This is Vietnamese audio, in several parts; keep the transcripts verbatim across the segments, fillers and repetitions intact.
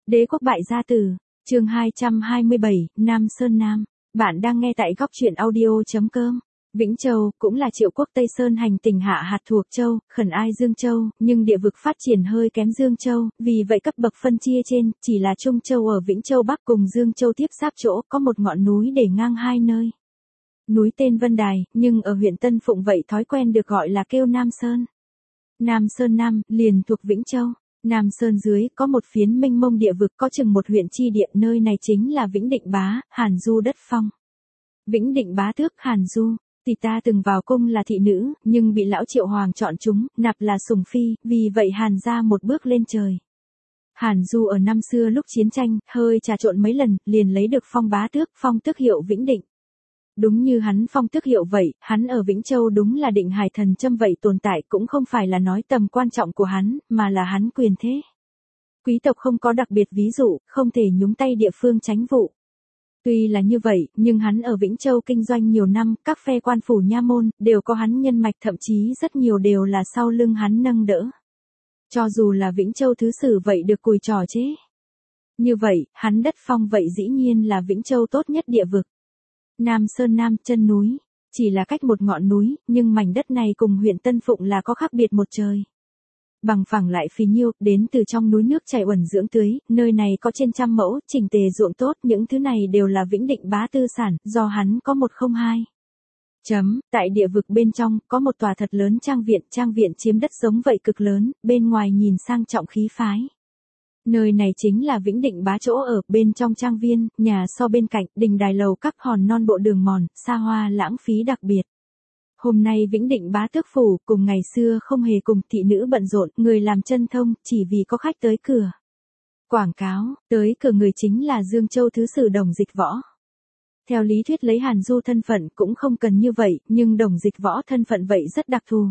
Đế quốc bại gia tử, chương hai trăm hai mươi bảy, Nam Sơn Nam. Bạn đang nghe tại góc truyện audio.com. Vĩnh Châu cũng là triệu quốc Tây Sơn hành tỉnh hạ hạt thuộc châu, khẩn ai Dương Châu, nhưng địa vực phát triển hơi kém Dương Châu, vì vậy cấp bậc phân chia trên, chỉ là Trung Châu ở Vĩnh Châu Bắc cùng Dương Châu tiếp giáp chỗ có một ngọn núi để ngang hai nơi. Núi tên Vân Đài, nhưng ở huyện Tân Phụng vậy thói quen được gọi là kêu Nam Sơn. Nam Sơn Nam, liền thuộc Vĩnh Châu. Nam Sơn dưới có một phiến mênh mông địa vực có chừng một huyện chi địa, nơi này chính là Vĩnh Định Bá, Hàn Du đất phong. Vĩnh Định Bá tước Hàn Du, thì ta từng vào cung là thị nữ, nhưng bị lão Triệu Hoàng chọn chúng, nạp là sủng phi, vì vậy Hàn gia một bước lên trời. Hàn Du ở năm xưa lúc chiến tranh, hơi trà trộn mấy lần, liền lấy được phong bá tước, phong tước hiệu Vĩnh Định. Đúng như hắn phong tước hiệu vậy, hắn ở Vĩnh Châu đúng là định hải thần châm vậy tồn tại, cũng không phải là nói tầm quan trọng của hắn, mà là hắn quyền thế. Quý tộc không có đặc biệt ví dụ, không thể nhúng tay địa phương tránh vụ. Tuy là như vậy, nhưng hắn ở Vĩnh Châu kinh doanh nhiều năm, các phe quan phủ nha môn, đều có hắn nhân mạch, thậm chí rất nhiều đều là sau lưng hắn nâng đỡ. Cho dù là Vĩnh Châu thứ sử vậy được cùi trò chế. Như vậy, hắn đất phong vậy dĩ nhiên là Vĩnh Châu tốt nhất địa vực. Nam Sơn Nam, chân núi, chỉ là cách một ngọn núi, nhưng mảnh đất này cùng huyện Tân Phụng là có khác biệt một trời. Bằng phẳng lại phì nhiêu, đến từ trong núi nước chảy uẩn dưỡng tưới, nơi này có trên trăm mẫu, chỉnh tề ruộng tốt, những thứ này đều là Vĩnh Định Bá tư sản, do hắn có một không hai. Chấm, tại địa vực bên trong, có một tòa thật lớn trang viện, trang viện chiếm đất giống vậy cực lớn, bên ngoài nhìn sang trọng khí phái. Nơi này chính là Vĩnh Định Bá chỗ ở, bên trong trang viên, nhà so bên cạnh, đình đài lầu các hòn non bộ đường mòn, xa hoa lãng phí đặc biệt. Hôm nay Vĩnh Định Bá tước phủ, cùng ngày xưa không hề cùng thị nữ bận rộn, người làm chân thông, chỉ vì có khách tới cửa. Quảng cáo, tới cửa người chính là Dương Châu thứ sử Đồng Dịch Võ. Theo lý thuyết lấy Hàn Du thân phận cũng không cần như vậy, nhưng Đồng Dịch Võ thân phận vậy rất đặc thù.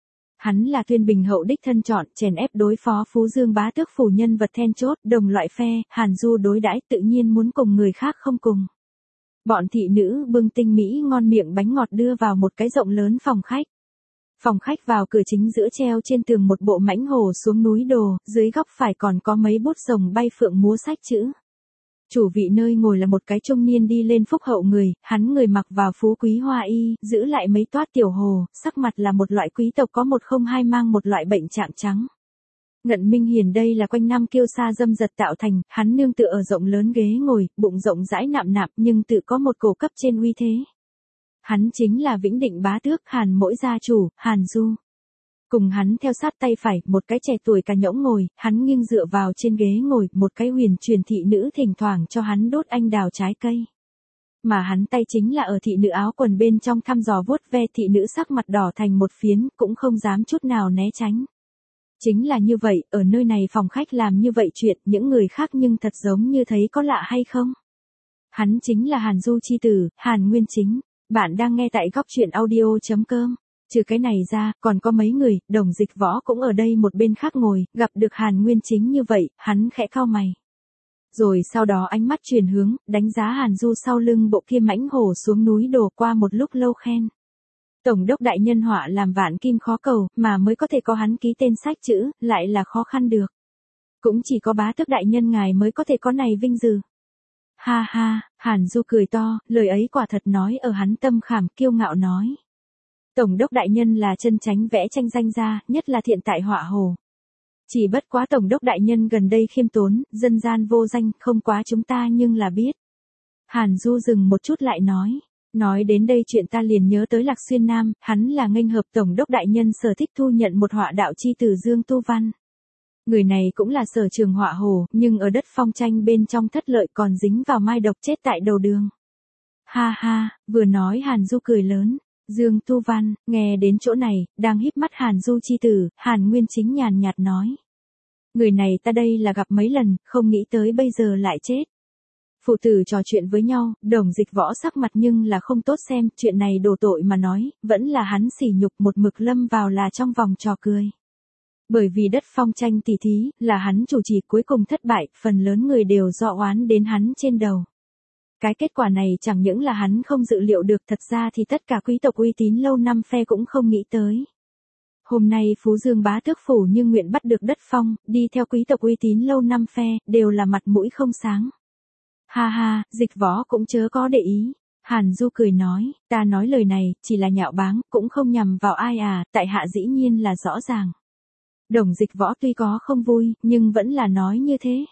Hắn là Tuyên Bình hậu đích thân chọn, chèn ép đối phó Phú Dương Bá tước phủ nhân vật then chốt, đồng loại phe, Hàn Du đối đãi tự nhiên muốn cùng người khác không cùng. Bọn thị nữ bưng tinh mỹ ngon miệng bánh ngọt đưa vào một cái rộng lớn phòng khách. Phòng khách vào cửa chính giữa treo trên tường một bộ mãnh hổ xuống núi đồ, dưới góc phải còn có mấy bút rồng bay phượng múa sách chữ. Chủ vị nơi ngồi là một cái trung niên đi lên phúc hậu người, hắn người mặc vào phú quý hoa y, giữ lại mấy toát tiểu hồ, sắc mặt là một loại quý tộc có một không hai mang một loại bệnh trạng trắng. Ngận Minh Hiền đây là quanh năm kiêu sa dâm dật tạo thành, hắn nương tựa ở rộng lớn ghế ngồi, bụng rộng rãi nạm nạp nhưng tự có một cổ cấp trên uy thế. Hắn chính là Vĩnh Định Bá tước Hàn mỗi gia chủ, Hàn Du. Cùng hắn theo sát tay phải, một cái trẻ tuổi cà nhõng ngồi, hắn nghiêng dựa vào trên ghế ngồi, một cái huyền truyền thị nữ thỉnh thoảng cho hắn đốt anh đào trái cây. Mà hắn tay chính là ở thị nữ áo quần bên trong thăm dò vuốt ve, thị nữ sắc mặt đỏ thành một phiến, cũng không dám chút nào né tránh. Chính là như vậy, ở nơi này phòng khách làm như vậy chuyện, những người khác nhưng thật giống như thấy có lạ hay không. Hắn chính là Hàn Du chi tử, Hàn Nguyên Chính. Bạn đang nghe tại góc truyện audio.com. Trừ cái này ra, còn có mấy người, Đồng Dịch Võ cũng ở đây một bên khác ngồi, gặp được Hàn Nguyên Chính như vậy, hắn khẽ cau mày. Rồi sau đó ánh mắt chuyển hướng, đánh giá Hàn Du sau lưng bộ kia mãnh hổ xuống núi đổ, qua một lúc lâu khen. Tổng đốc đại nhân họa làm vạn kim khó cầu, mà mới có thể có hắn ký tên sách chữ, lại là khó khăn được. Cũng chỉ có bá tước đại nhân ngài mới có thể có này vinh dự. Ha ha, Hàn Du cười to, lời ấy quả thật nói ở hắn tâm khảm, kiêu ngạo nói. Tổng đốc đại nhân là chân chánh vẽ tranh danh gia, nhất là thiện tại họa hồ. Chỉ bất quá tổng đốc đại nhân gần đây khiêm tốn, dân gian vô danh, không quá chúng ta nhưng là biết. Hàn Du dừng một chút lại nói. Nói đến đây chuyện ta liền nhớ tới Lạc Xuyên Nam, hắn là nghênh hợp tổng đốc đại nhân sở thích thu nhận một họa đạo chi từ Dương Tu Văn. Người này cũng là sở trường họa hồ, nhưng ở đất phong tranh bên trong thất lợi còn dính vào mai độc chết tại đầu đường. Ha ha, vừa nói Hàn Du cười lớn. Dương Tu Văn, nghe đến chỗ này, đang híp mắt Hàn Du chi tử, Hàn Nguyên Chính nhàn nhạt nói. Người này ta đây là gặp mấy lần, không nghĩ tới bây giờ lại chết. Phụ tử trò chuyện với nhau, Đồng Dịch Võ sắc mặt nhưng là không tốt xem, chuyện này đổ tội mà nói, vẫn là hắn sỉ nhục một mực lâm vào là trong vòng trò cười. Bởi vì đất phong tranh tỷ thí, là hắn chủ trì cuối cùng thất bại, phần lớn người đều do oán đến hắn trên đầu. Cái kết quả này chẳng những là hắn không dự liệu được, thật ra thì tất cả quý tộc uy tín lâu năm phe cũng không nghĩ tới. Hôm nay Phú Dương bá tước phủ như nguyện bắt được đất phong, đi theo quý tộc uy tín lâu năm phe, đều là mặt mũi không sáng. Ha ha, Dịch Võ cũng chớ có để ý. Hàn Du cười nói, ta nói lời này, chỉ là nhạo báng, cũng không nhằm vào ai à, tại hạ dĩ nhiên là rõ ràng. Đồng Dịch Võ tuy có không vui, nhưng vẫn là nói như thế.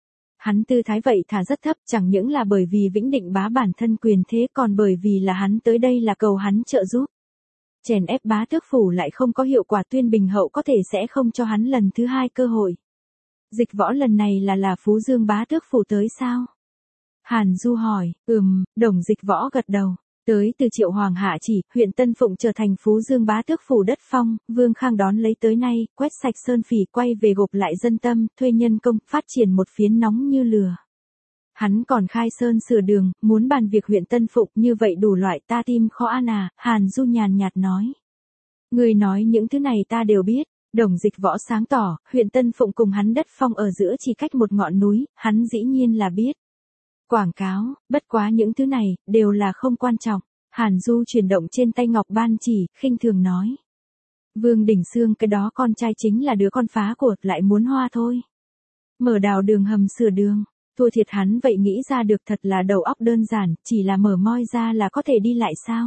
Hắn tư thái vậy thả rất thấp, chẳng những là bởi vì Vĩnh Định bá bản thân quyền thế, còn bởi vì là hắn tới đây là cầu hắn trợ giúp. Chèn ép bá tước phủ lại không có hiệu quả, Tuyên Bình hậu có thể sẽ không cho hắn lần thứ hai cơ hội. Dịch Võ lần này là là Phú Dương bá tước phủ tới sao? Hàn Du hỏi, ừm, Đồng Dịch Võ gật đầu. Tới từ Triệu Hoàng hạ chỉ, huyện Tân Phụng trở thành Phú Dương bá tước phủ đất phong, Vương Khang đón lấy tới nay, quét sạch sơn phỉ, quay về gộp lại dân tâm, thuê nhân công, phát triển một phiến nóng như lửa. Hắn còn khai sơn sửa đường, muốn bàn việc huyện Tân Phụng, như vậy đủ loại ta tim khó an à, Hàn Du nhàn nhạt nói. Người nói những thứ này ta đều biết. Đồng Dịch Võ sáng tỏ, huyện Tân Phụng cùng hắn đất phong ở giữa chỉ cách một ngọn núi, hắn dĩ nhiên là biết. Quảng cáo, bất quá những thứ này, đều là không quan trọng. Hàn Du chuyển động trên tay ngọc ban chỉ, khinh thường nói. Vương Đình Xương cái đó con trai chính là đứa con phá của, lại muốn hoa thôi. Mở đào đường hầm sửa đường, thua thiệt hắn vậy nghĩ ra được thật là đầu óc đơn giản, chỉ là mở moi ra là có thể đi lại sao.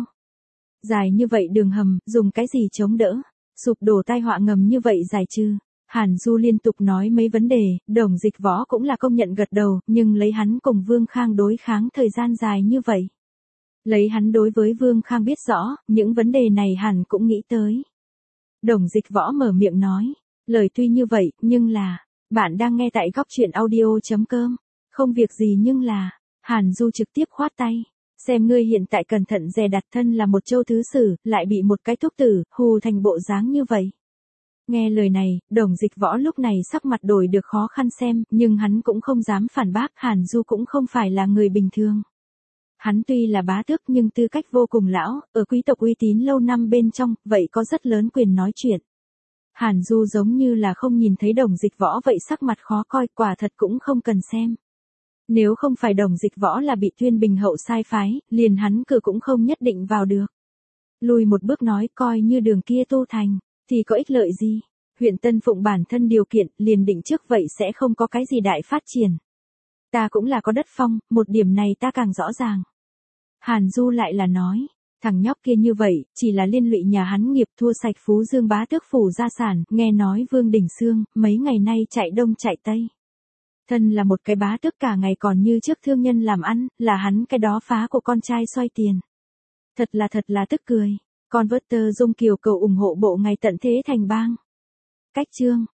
Dài như vậy đường hầm, dùng cái gì chống đỡ, sụp đổ tai họa ngầm như vậy dài chứ. Hàn Du liên tục nói mấy vấn đề, Đồng Dịch Võ cũng là công nhận gật đầu, nhưng lấy hắn cùng Vương Khang đối kháng thời gian dài như vậy. Lấy hắn đối với Vương Khang biết rõ, những vấn đề này hẳn cũng nghĩ tới. Đồng Dịch Võ mở miệng nói, lời tuy như vậy, nhưng là, bạn đang nghe tại góc truyện audio.com, không việc gì nhưng là, Hàn Du trực tiếp khoát tay. Xem ngươi hiện tại cẩn thận dè đặt thân là một châu thứ sử, lại bị một cái thúc tử, hù thành bộ dáng như vậy. Nghe lời này, Đồng Dịch Võ lúc này sắc mặt đổi được khó khăn xem, nhưng hắn cũng không dám phản bác, Hàn Du cũng không phải là người bình thường. Hắn tuy là bá tước nhưng tư cách vô cùng lão, ở quý tộc uy tín lâu năm bên trong, vậy có rất lớn quyền nói chuyện. Hàn Du giống như là không nhìn thấy Đồng Dịch Võ vậy, sắc mặt khó coi, quả thật cũng không cần xem. Nếu không phải Đồng Dịch Võ là bị Tuyên Bình hậu sai phái, liền hắn cử cũng không nhất định vào được. Lùi một bước nói, coi như đường kia tu thành, thì có ích lợi gì? Huyện Tân Phụng bản thân điều kiện, liền định trước vậy sẽ không có cái gì đại phát triển. Ta cũng là có đất phong, một điểm này ta càng rõ ràng. Hàn Du lại là nói, thằng nhóc kia như vậy, chỉ là liên lụy nhà hắn nghiệp, thua sạch Phú Dương bá tước phủ gia sản, nghe nói Vương Đình Xương, mấy ngày nay chạy đông chạy tây. Thân là một cái bá tước cả ngày còn như trước thương nhân làm ăn, là hắn cái đó phá của con trai xoay tiền. Thật là thật là tức cười. Con vớt tơ Dung Kiều cầu ủng hộ bộ ngày tận thế thành bang. Cách chương